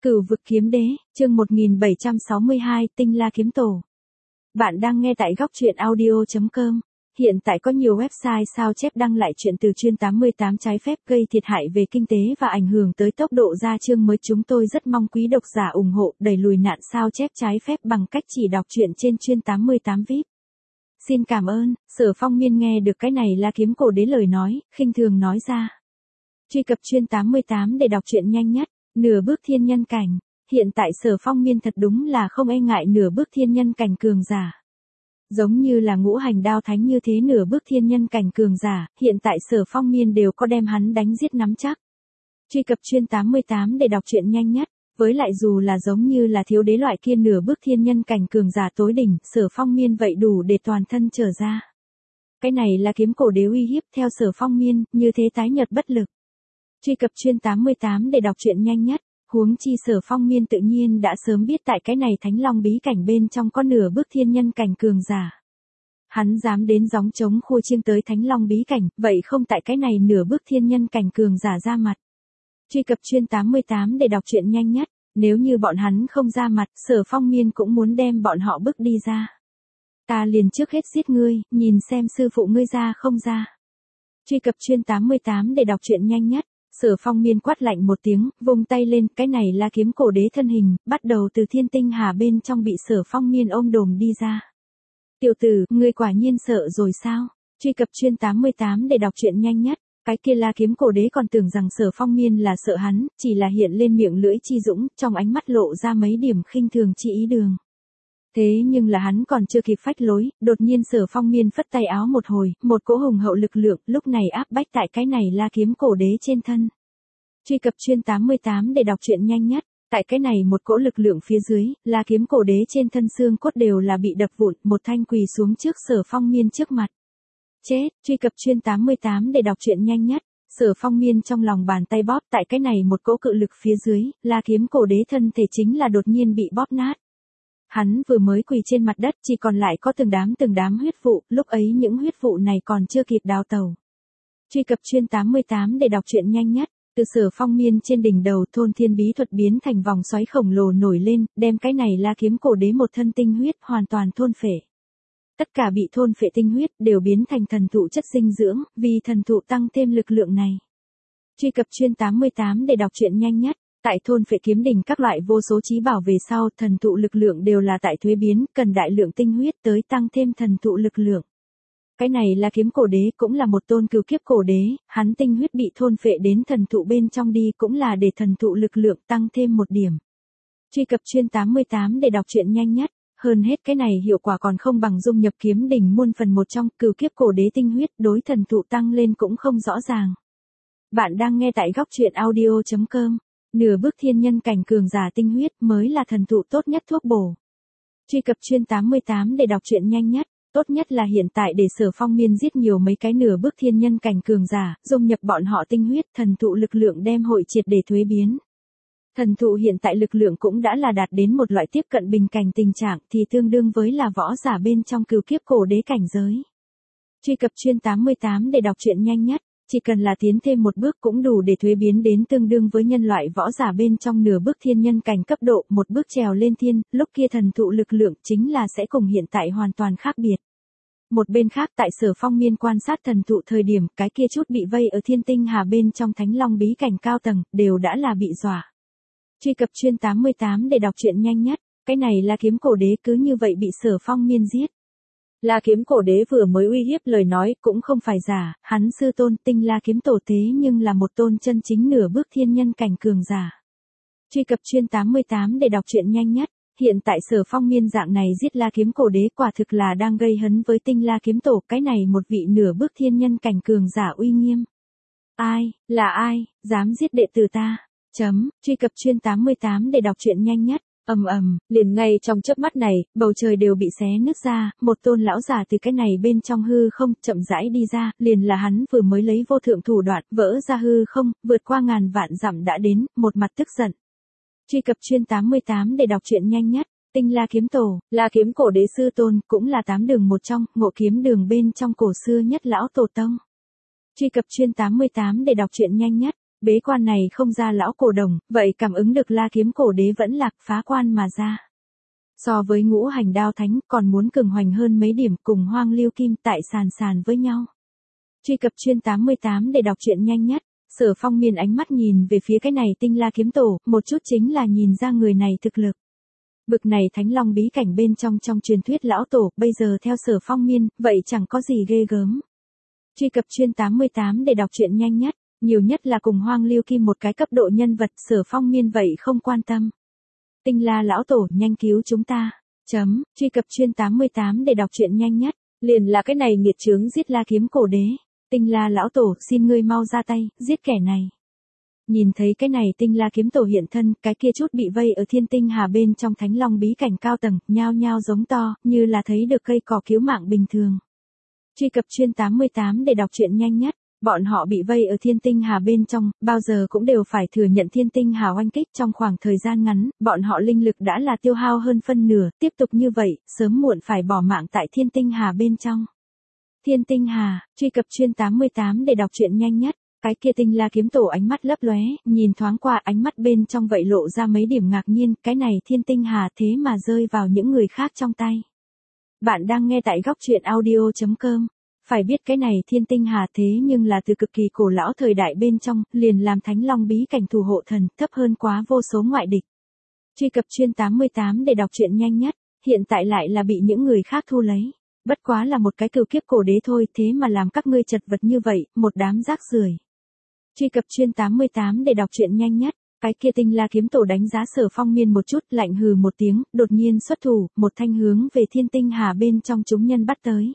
Cửu vực kiếm đế, chương 1762, Tinh La kiếm tổ. Bạn đang nghe tại góc truyện audio.com. Hiện tại có nhiều website sao chép đăng lại chuyện từ chuyên 88 trái phép gây thiệt hại về kinh tế và ảnh hưởng tới tốc độ ra chương mới. Chúng tôi rất mong quý độc giả ủng hộ đẩy lùi nạn sao chép trái phép bằng cách chỉ đọc truyện trên chuyên 88 VIP. Xin cảm ơn. Sở Phong Miên nghe được cái này là kiếm cổ đế lời nói, khinh thường nói ra. Truy cập chuyên 88 để đọc truyện nhanh nhất. Nửa bước thiên nhân cảnh, hiện tại Sở Phong Miên thật đúng là không e ngại nửa bước thiên nhân cảnh cường giả. Giống như là ngũ hành đao thánh như thế nửa bước thiên nhân cảnh cường giả, hiện tại Sở Phong Miên đều có đem hắn đánh giết nắm chắc. Truy cập chuyên 88 để đọc truyện nhanh nhất, với lại dù là giống như là thiếu đế loại kia nửa bước thiên nhân cảnh cường giả tối đỉnh, Sở Phong Miên vậy đủ để toàn thân trở ra. Cái này là kiếm cổ đế uy hiếp theo Sở Phong Miên, như thế tái nhợt bất lực. Truy cập chuyên 88 để đọc truyện nhanh nhất, huống chi Sở Phong Miên tự nhiên đã sớm biết tại cái này Thánh Long bí cảnh bên trong có nửa bước thiên nhân cảnh cường giả. Hắn dám đến gióng trống khua chiêng tới Thánh Long bí cảnh, vậy không tại cái này nửa bước thiên nhân cảnh cường giả ra mặt. Truy cập chuyên 88 để đọc truyện nhanh nhất, nếu như bọn hắn không ra mặt, Sở Phong Miên cũng muốn đem bọn họ bức đi ra. Ta liền trước hết giết ngươi, nhìn xem sư phụ ngươi ra không ra. Truy cập chuyên 88 để đọc truyện nhanh nhất. Sở Phong Miên quát lạnh một tiếng, vung tay lên, cái này là kiếm cổ đế thân hình, bắt đầu từ thiên tinh hà bên trong bị Sở Phong Miên ôm đồm đi ra. Tiểu tử, ngươi quả nhiên sợ rồi sao? Truy cập chuyên 88 để đọc truyện nhanh nhất, cái kia là kiếm cổ đế còn tưởng rằng Sở Phong Miên là sợ hắn, chỉ là hiện lên miệng lưỡi chi dũng, trong ánh mắt lộ ra mấy điểm khinh thường chi ý đường. Thế nhưng là hắn còn chưa kịp phách lối, đột nhiên Sở Phong Miên phất tay áo một hồi, một cỗ hùng hậu lực lượng lúc này áp bách tại cái này là kiếm cổ đế trên thân. Truy cập chuyên 88 để đọc truyện nhanh nhất, tại cái này một cỗ lực lượng phía dưới, là kiếm cổ đế trên thân xương cốt đều là bị đập vụn, một thanh quỳ xuống trước Sở Phong Miên trước mặt. Chết, truy cập chuyên 88 để đọc truyện nhanh nhất, Sở Phong Miên trong lòng bàn tay bóp tại cái này một cỗ cự lực phía dưới, là kiếm cổ đế thân thể chính là đột nhiên bị bóp nát. Hắn vừa mới quỳ trên mặt đất chỉ còn lại có từng đám huyết vụ, lúc ấy những huyết vụ này còn chưa kịp đào tẩu. Truy cập chuyên 88 để đọc truyện nhanh nhất, từ Sở Phong Miên trên đỉnh đầu thôn thiên bí thuật biến thành vòng xoáy khổng lồ nổi lên, đem cái này là kiếm cổ đế một thân tinh huyết hoàn toàn thôn phệ. Tất cả bị thôn phệ tinh huyết đều biến thành thần thụ chất dinh dưỡng, vì thần thụ tăng thêm lực lượng này. Truy cập chuyên 88 để đọc truyện nhanh nhất. Tại thôn phệ kiếm đỉnh các loại vô số chí bảo về sau, thần thụ lực lượng đều là tại thuế biến, cần đại lượng tinh huyết tới tăng thêm thần thụ lực lượng. Cái này là kiếm cổ đế cũng là một tôn cửu kiếp cổ đế, hắn tinh huyết bị thôn phệ đến thần thụ bên trong đi cũng là để thần thụ lực lượng tăng thêm một điểm. Truy cập chuyên 88 để đọc truyện nhanh nhất, hơn hết cái này hiệu quả còn không bằng dung nhập kiếm đỉnh muôn phần một trong cửu kiếp cổ đế tinh huyết đối thần thụ tăng lên cũng không rõ ràng. Bạn đang nghe tại góc truyện audio.com. Nửa bước thiên nhân cảnh cường giả tinh huyết mới là thần thụ tốt nhất thuốc bổ. Truy cập chuyên 88 để đọc truyện nhanh nhất, tốt nhất là hiện tại để Sở Phong Miên giết nhiều mấy cái nửa bước thiên nhân cảnh cường giả, dung nhập bọn họ tinh huyết, thần thụ lực lượng đem hội triệt để thuế biến. Thần thụ hiện tại lực lượng cũng đã là đạt đến một loại tiếp cận bình cảnh tình trạng thì tương đương với là võ giả bên trong cửu kiếp cổ đế cảnh giới. Truy cập chuyên 88 để đọc truyện nhanh nhất. Chỉ cần là tiến thêm một bước cũng đủ để thuế biến đến tương đương với nhân loại võ giả bên trong nửa bước thiên nhân cảnh cấp độ, một bước trèo lên thiên, lúc kia thần thụ lực lượng chính là sẽ cùng hiện tại hoàn toàn khác biệt. Một bên khác tại Sở Phong Miên quan sát thần thụ thời điểm, cái kia chút bị vây ở thiên tinh hà bên trong Thánh Long bí cảnh cao tầng, đều đã là bị dọa. Truy cập chuyên 88 để đọc truyện nhanh nhất, cái này là kiếm cổ đế cứ như vậy bị Sở Phong Miên giết. La kiếm cổ đế vừa mới uy hiếp lời nói cũng không phải giả, hắn sư tôn Tinh La kiếm tổ thế nhưng là một tôn chân chính nửa bước thiên nhân cảnh cường giả. Truy cập chuyên 88 để đọc truyện nhanh nhất, hiện tại Sở Phong Miên dạng này giết La kiếm cổ đế quả thực là đang gây hấn với Tinh La kiếm tổ, cái này một vị nửa bước thiên nhân cảnh cường giả uy nghiêm. Ai, dám giết đệ tử ta? Truy cập chuyên 88 để đọc truyện nhanh nhất. Liền ngay trong chớp mắt này, bầu trời đều bị xé nứt ra, một tôn lão giả từ cái này bên trong hư không, chậm rãi đi ra, liền là hắn vừa mới lấy vô thượng thủ đoạn, vỡ ra hư không, vượt qua ngàn vạn dặm đã đến, một mặt tức giận. Truy cập chuyên 88 để đọc truyện nhanh nhất, Tinh La kiếm tổ, là kiếm cổ đế sư tôn, cũng là 8 đường một trong, ngộ kiếm đường bên trong cổ xưa nhất lão tổ tông. Truy cập chuyên 88 để đọc truyện nhanh nhất. Bế quan này không ra lão cổ đồng, vậy cảm ứng được La Kiếm Cổ Đế vẫn lạc phá quan mà ra. So với Ngũ Hành Đao Thánh còn muốn cường hoành hơn mấy điểm, cùng Hoang Lưu Kim tại sàn với nhau. Truy cập chuyên 88 để đọc truyện nhanh nhất. Sở Phong Miên ánh mắt nhìn về phía cái này tinh La Kiếm Tổ, một chút chính là nhìn ra người này thực lực. Bực này Thánh Long bí cảnh bên trong truyền thuyết lão tổ, bây giờ theo Sở Phong Miên, vậy chẳng có gì ghê gớm. Truy cập chuyên 88 để đọc truyện nhanh nhất, nhiều nhất là cùng Hoang Lưu Kim một cái cấp độ nhân vật, Sở Phong Miên vậy không quan tâm. Tinh La lão tổ, nhanh cứu chúng ta. Truy cập chuyên 88 để đọc truyện nhanh nhất, liền là cái này nghiệt chướng giết La Kiếm Cổ Đế. Tinh La lão tổ, xin ngươi mau ra tay, giết kẻ này. Nhìn thấy cái này Tinh La Kiếm Tổ hiện thân, cái kia chút bị vây ở Thiên Tinh Hà bên trong Thánh Long bí cảnh cao tầng, nhao nhao giống to, như là thấy được cây cỏ cứu mạng bình thường. Truy cập chuyên 88 để đọc truyện nhanh nhất, bọn họ bị vây ở Thiên Tinh Hà bên trong, bao giờ cũng đều phải thừa nhận Thiên Tinh Hà oanh kích, trong khoảng thời gian ngắn, bọn họ linh lực đã là tiêu hao hơn phân nửa, tiếp tục như vậy, sớm muộn phải bỏ mạng tại Thiên Tinh Hà bên trong. Thiên Tinh Hà, truy cập chuyên 88 để đọc truyện nhanh nhất, cái kia Tinh La Kiếm Tổ ánh mắt lấp lóe, nhìn thoáng qua ánh mắt bên trong vậy lộ ra mấy điểm ngạc nhiên, cái này Thiên Tinh Hà thế mà rơi vào những người khác trong tay. Bạn đang nghe tại góc truyện audio.com. Phải biết cái này Thiên Tinh Hà thế nhưng là từ cực kỳ cổ lão thời đại bên trong, liền làm Thánh Long bí cảnh thủ hộ thần, thấp hơn quá vô số ngoại địch. Truy cập chuyên 88 để đọc truyện nhanh nhất, hiện tại lại là bị những người khác thu lấy. Bất quá là một cái cừu kiếp cổ đế thôi, thế mà làm các ngươi chật vật như vậy, một đám rác rưởi. Truy cập chuyên 88 để đọc truyện nhanh nhất, cái kia Tinh La Kiếm Tổ đánh giá Sở Phong Miên một chút, lạnh hừ một tiếng, đột nhiên xuất thủ, một thanh hướng về Thiên Tinh Hà bên trong chúng nhân bắt tới.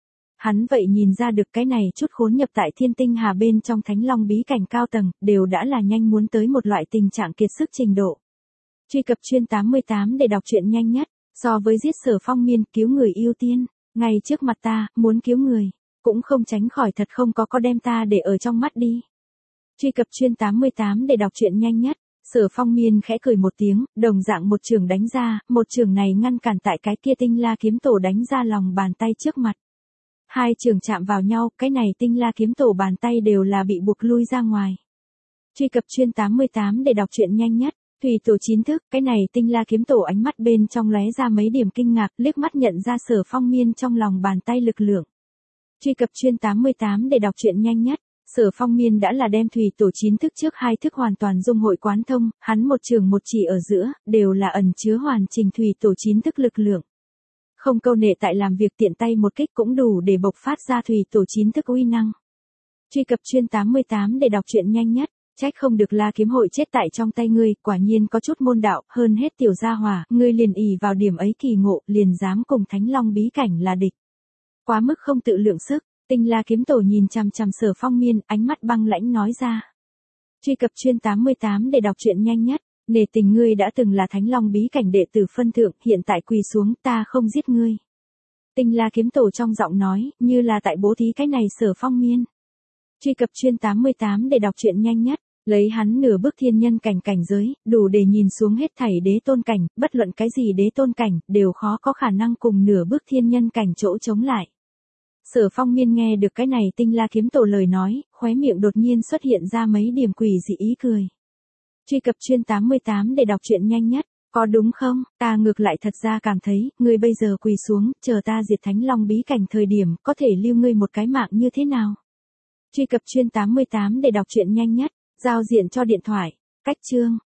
Hắn vậy nhìn ra được cái này chút khốn nhập tại Thiên Tinh Hà bên trong Thánh Long bí cảnh cao tầng, đều đã là nhanh muốn tới một loại tình trạng kiệt sức trình độ. Truy cập chuyên 88 để đọc truyện nhanh nhất, so với giết Sở Phong Miên, cứu người ưu tiên, ngay trước mặt ta, muốn cứu người, cũng không tránh khỏi thật không có đem ta để ở trong mắt đi. Truy cập chuyên 88 để đọc truyện nhanh nhất, Sở Phong Miên khẽ cười một tiếng, đồng dạng một trường đánh ra, một trường này ngăn cản tại cái kia Tinh La Kiếm Tổ đánh ra lòng bàn tay trước mặt. Hai trường chạm vào nhau, cái này Tinh La Kiếm Tổ bàn tay đều là bị buộc lui ra ngoài. Truy cập chuyên 88 để đọc truyện nhanh nhất, Thủy Tổ 9 thức, cái này Tinh La Kiếm Tổ ánh mắt bên trong lóe ra mấy điểm kinh ngạc, liếc mắt nhận ra Sở Phong Miên trong lòng bàn tay lực lượng. Truy cập chuyên 88 để đọc truyện nhanh nhất, Sở Phong Miên đã là đem Thủy Tổ 9 thức trước hai thức hoàn toàn dung hội quán thông, hắn một trường một chỉ ở giữa, đều là ẩn chứa hoàn chỉnh Thủy Tổ 9 thức lực lượng. Không câu nệ tại làm việc, tiện tay một kích cũng đủ để bộc phát ra Thủy Tổ 9 thức uy năng. Truy cập chuyên 88 để đọc truyện nhanh nhất, trách không được La Kiếm Hội chết tại trong tay ngươi, quả nhiên có chút môn đạo, hơn hết tiểu gia hỏa, ngươi liền ỷ vào điểm ấy kỳ ngộ, liền dám cùng Thánh Long bí cảnh là địch. Quá mức không tự lượng sức. Tinh La Kiếm Tổ nhìn chằm chằm Sở Phong Miên, ánh mắt băng lãnh nói ra. Truy cập chuyên 88 để đọc truyện nhanh nhất, nể tình ngươi đã từng là Thánh Long bí cảnh đệ tử phân thượng, hiện tại quỳ xuống, ta không giết ngươi. Tinh La Kiếm Tổ trong giọng nói, như là tại bố thí cái này Sở Phong Miên. Truy cập chuyên 88 để đọc truyện nhanh nhất, lấy hắn nửa bước thiên nhân cảnh giới, đủ để nhìn xuống hết thảy đế tôn cảnh, bất luận cái gì đế tôn cảnh, đều khó có khả năng cùng nửa bước thiên nhân cảnh chỗ chống lại. Sở Phong Miên nghe được cái này Tinh La Kiếm Tổ lời nói, khóe miệng đột nhiên xuất hiện ra mấy điểm quỷ dị ý cười. Truy cập chuyên 88 để đọc truyện nhanh nhất, có đúng không? Ta ngược lại thật ra cảm thấy, ngươi bây giờ quỳ xuống, chờ ta diệt Thánh Long bí cảnh thời điểm, có thể lưu ngươi một cái mạng như thế nào? Truy cập chuyên 88 để đọc truyện nhanh nhất, giao diện cho điện thoại, cách chương.